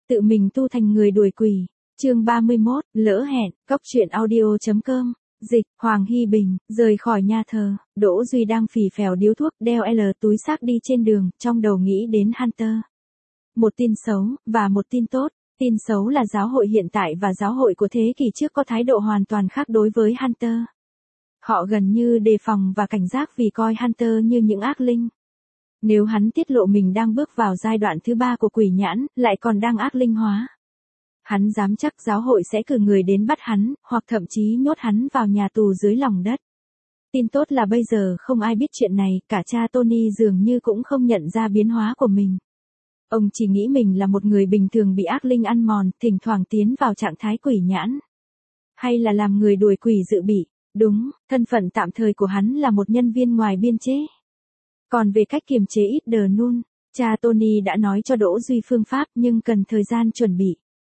Tự mình tu thành người đuổi quỷ. Chương 31, lỡ hẹn, cóc truyện audio.com. Dịch, Hoàng Hy Bình, rời khỏi nhà thờ, Đỗ Duy đang phì phèo điếu thuốc, đeo túi xách đi trên đường, trong đầu nghĩ đến Hunter. Một tin xấu, và một tin tốt. Tin xấu là giáo hội hiện tại và giáo hội của thế kỷ trước có thái độ hoàn toàn khác đối với Hunter. Họ gần như đề phòng và cảnh giác vì coi Hunter như những ác linh. Nếu hắn tiết lộ mình đang bước vào giai đoạn thứ 3 của quỷ nhãn, lại còn đang ác linh hóa, hắn dám chắc giáo hội sẽ cử người đến bắt hắn, hoặc thậm chí nhốt hắn vào nhà tù dưới lòng đất. Tin tốt là bây giờ không ai biết chuyện này, cả cha Tony dường như cũng không nhận ra biến hóa của mình. Ông chỉ nghĩ mình là một người bình thường bị ác linh ăn mòn, thỉnh thoảng tiến vào trạng thái quỷ nhãn. Hay là làm người đuổi quỷ dự bị. Đúng, thân phận tạm thời của hắn là một nhân viên ngoài biên chế. Còn về cách kiềm chế ít đờ nun, cha Tony đã nói cho Đỗ Duy phương pháp nhưng cần thời gian chuẩn bị.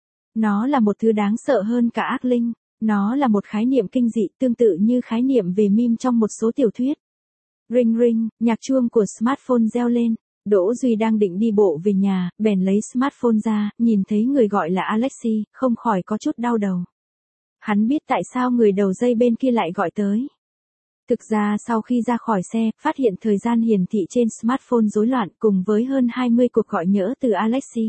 Nó là một thứ đáng sợ hơn cả ác linh, nó là một khái niệm kinh dị tương tự như khái niệm về meme trong một số tiểu thuyết. Ring ring, nhạc chuông của smartphone reo lên, Đỗ Duy đang định đi bộ về nhà, bèn lấy smartphone ra, nhìn thấy người gọi là Alexi, không khỏi có chút đau đầu. Hắn biết tại sao người đầu dây bên kia lại gọi tới. Thực ra sau khi ra khỏi xe, phát hiện thời gian hiển thị trên smartphone rối loạn cùng với hơn 20 cuộc gọi nhỡ từ Alexi.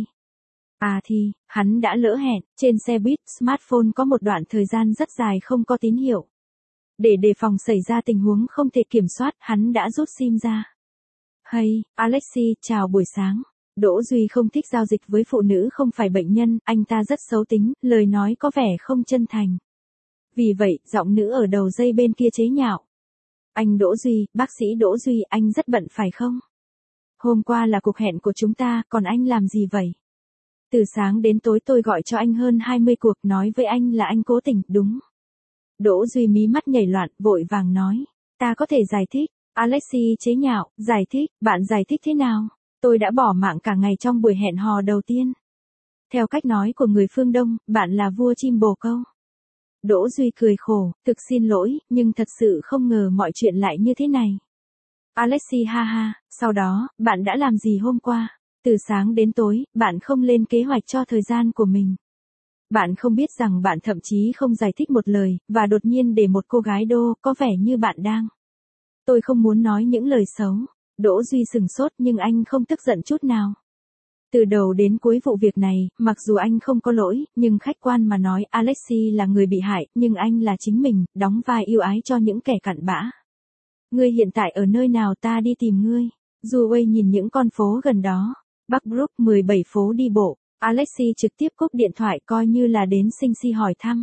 À thì, hắn đã lỡ hẹn, trên xe buýt, smartphone có một đoạn thời gian rất dài không có tín hiệu. Để đề phòng xảy ra tình huống không thể kiểm soát, hắn đã rút SIM ra. Hey, Alexi, chào buổi sáng. Đỗ Duy không thích giao dịch với phụ nữ không phải bệnh nhân, anh ta rất xấu tính, lời nói có vẻ không chân thành. Vì vậy, giọng nữ ở đầu dây bên kia chế nhạo. Anh Đỗ Duy, bác sĩ Đỗ Duy, anh rất bận phải không? Hôm qua là cuộc hẹn của chúng ta, còn anh làm gì vậy? Từ sáng đến tối tôi gọi cho anh hơn 20 cuộc, nói với anh là anh cố tình, đúng. Đỗ Duy mí mắt nhảy loạn, vội vàng nói. Ta có thể giải thích. Alexi chế nhạo, giải thích, bạn giải thích thế nào? Tôi đã bỏ mạng cả ngày trong buổi hẹn hò đầu tiên. Theo cách nói của người phương Đông, bạn là vua chim bồ câu. Đỗ Duy cười khổ, thực xin lỗi, nhưng thật sự không ngờ mọi chuyện lại như thế này. Alexi ha ha, sau đó, bạn đã làm gì hôm qua? Từ sáng đến tối, bạn không lên kế hoạch cho thời gian của mình. Bạn không biết rằng bạn thậm chí không giải thích một lời, và đột nhiên để một cô gái đô, có vẻ như bạn đang. Tôi không muốn nói những lời xấu. Đỗ Duy sừng sốt nhưng anh không tức giận chút nào. Từ đầu đến cuối vụ việc này, mặc dù anh không có lỗi, nhưng khách quan mà nói Alexi là người bị hại, nhưng anh là chính mình, đóng vai yêu ái cho những kẻ cặn bã. Ngươi hiện tại ở nơi nào ta đi tìm ngươi? Duy nhìn những con phố gần đó. Bắc Brook 17 phố đi bộ. Alexi trực tiếp cúp điện thoại coi như là đến sinh si hỏi thăm.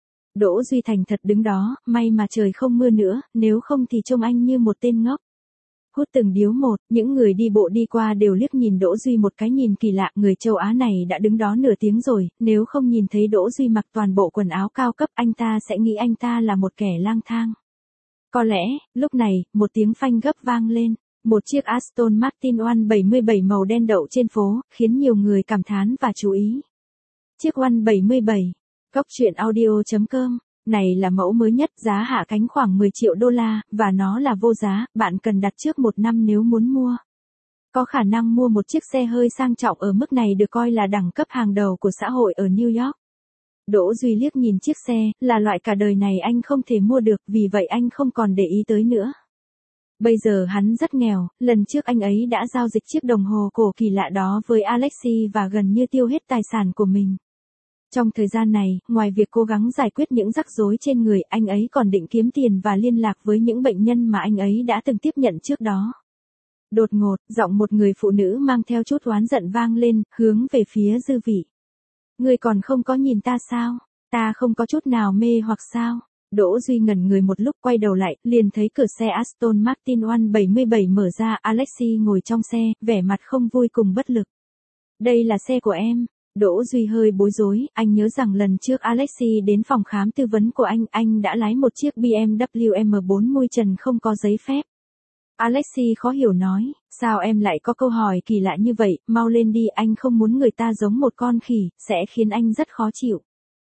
Đỗ Duy thành thật đứng đó, may mà trời không mưa nữa, nếu không thì trông anh như một tên ngốc. Hút từng điếu một, những người đi bộ đi qua đều liếc nhìn Đỗ Duy một cái nhìn kỳ lạ, người châu Á này đã đứng đó nửa tiếng rồi, nếu không nhìn thấy Đỗ Duy mặc toàn bộ quần áo cao cấp anh ta sẽ nghĩ anh ta là một kẻ lang thang. Có lẽ, lúc này, một tiếng phanh gấp vang lên, một chiếc Aston Martin 177 màu đen đậu trên phố, khiến nhiều người cảm thán và chú ý. Chiếc 177, cóc truyện audio.com. Này là mẫu mới nhất, giá hạ cánh khoảng 10 triệu đô la, và nó là vô giá, bạn cần đặt trước 1 năm nếu muốn mua. Có khả năng mua một chiếc xe hơi sang trọng ở mức này được coi là đẳng cấp hàng đầu của xã hội ở New York. Đỗ Duy liếc nhìn chiếc xe, là loại cả đời này anh không thể mua được, vì vậy anh không còn để ý tới nữa. Bây giờ hắn rất nghèo, lần trước anh ấy đã giao dịch chiếc đồng hồ cổ kỳ lạ đó với Alexi và gần như tiêu hết tài sản của mình. Trong thời gian này, ngoài việc cố gắng giải quyết những rắc rối trên người, anh ấy còn định kiếm tiền và liên lạc với những bệnh nhân mà anh ấy đã từng tiếp nhận trước đó. Đột ngột, giọng một người phụ nữ mang theo chút oán giận vang lên, hướng về phía Dư Vị. Ngươi còn không có nhìn ta sao? Ta không có chút nào mê hoặc sao? Đỗ Duy ngẩn người một lúc quay đầu lại, liền thấy cửa xe Aston Martin 177 mở ra, Alexi ngồi trong xe, vẻ mặt không vui cùng bất lực. Đây là xe của em. Đỗ Duy hơi bối rối, anh nhớ rằng lần trước Alexi đến phòng khám tư vấn của anh đã lái một chiếc BMW M4 mui trần không có giấy phép. Alexi khó hiểu nói, sao em lại có câu hỏi kỳ lạ như vậy, mau lên đi, anh không muốn người ta giống một con khỉ, sẽ khiến anh rất khó chịu.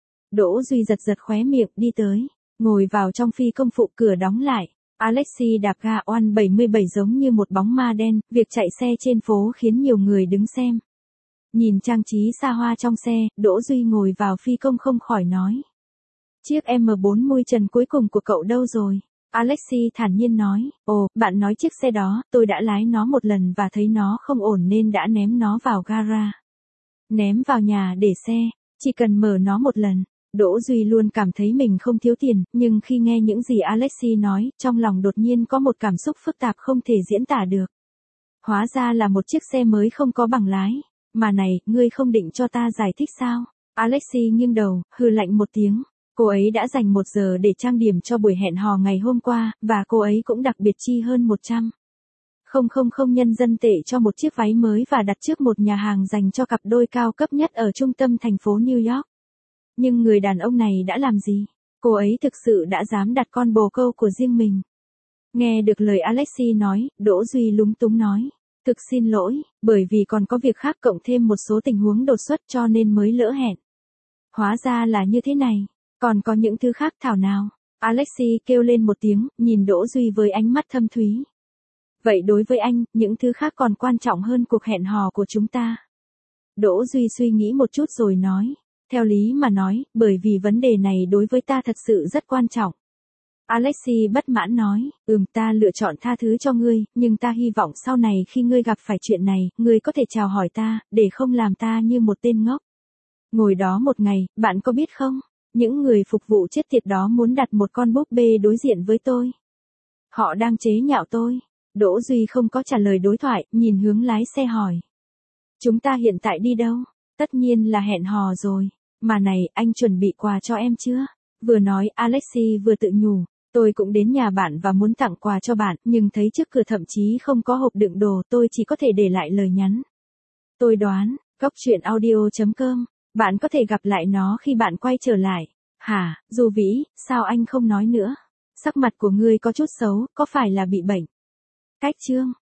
Đỗ Duy giật giật khóe miệng đi tới, ngồi vào trong phi công phụ, cửa đóng lại. Alexi đạp ga 177 giống như một bóng ma đen, việc chạy xe trên phố khiến nhiều người đứng xem. Nhìn trang trí xa hoa trong xe, Đỗ Duy ngồi vào phi công không khỏi nói. Chiếc M4 mui trần cuối cùng của cậu đâu rồi? Alexei thản nhiên nói, ồ, bạn nói chiếc xe đó, tôi đã lái nó một lần và thấy nó không ổn nên đã ném nó vào gara. Ném vào nhà để xe, chỉ cần mở nó một lần. Đỗ Duy luôn cảm thấy mình không thiếu tiền, nhưng khi nghe những gì Alexei nói, trong lòng đột nhiên có một cảm xúc phức tạp không thể diễn tả được. Hóa ra là một chiếc xe mới không có bằng lái. Mà này, ngươi không định cho ta giải thích sao? Alexei nghiêng đầu, hừ lạnh một tiếng. Cô ấy đã dành 1 giờ để trang điểm cho buổi hẹn hò ngày hôm qua, và cô ấy cũng đặc biệt chi hơn 100. Không nhân dân tệ cho một chiếc váy mới và đặt trước một nhà hàng dành cho cặp đôi cao cấp nhất ở trung tâm thành phố New York. Nhưng người đàn ông này đã làm gì? Cô ấy thực sự đã dám đặt con bồ câu của riêng mình. Nghe được lời Alexei nói, Đỗ Duy lúng túng nói. Thực xin lỗi, bởi vì còn có việc khác cộng thêm một số tình huống đột xuất cho nên mới lỡ hẹn. Hóa ra là như thế này, còn có những thứ khác thảo nào? Alexei kêu lên một tiếng, nhìn Đỗ Duy với ánh mắt thâm thúy. Vậy đối với anh, những thứ khác còn quan trọng hơn cuộc hẹn hò của chúng ta. Đỗ Duy suy nghĩ một chút rồi nói. Theo lý mà nói, bởi vì vấn đề này đối với ta thật sự rất quan trọng. Alexei bất mãn nói, ta lựa chọn tha thứ cho ngươi, nhưng ta hy vọng sau này khi ngươi gặp phải chuyện này, ngươi có thể chào hỏi ta, để không làm ta như một tên ngốc. Ngồi đó một ngày, bạn có biết không? Những người phục vụ chết tiệt đó muốn đặt một con búp bê đối diện với tôi. Họ đang chế nhạo tôi. Đỗ Duy không có trả lời đối thoại, nhìn hướng lái xe hỏi. Chúng ta hiện tại đi đâu? Tất nhiên là hẹn hò rồi. Mà này, anh chuẩn bị quà cho em chưa? Vừa nói Alexei vừa tự nhủ. Tôi cũng đến nhà bạn và muốn tặng quà cho bạn, nhưng thấy trước cửa thậm chí không có hộp đựng đồ, tôi chỉ có thể để lại lời nhắn. Tôi đoán, goctruyện.audio.com, bạn có thể gặp lại nó khi bạn quay trở lại. Hả, Du Vĩ, sao anh không nói nữa? Sắc mặt của ngươi có chút xấu, có phải là bị bệnh? Cách chương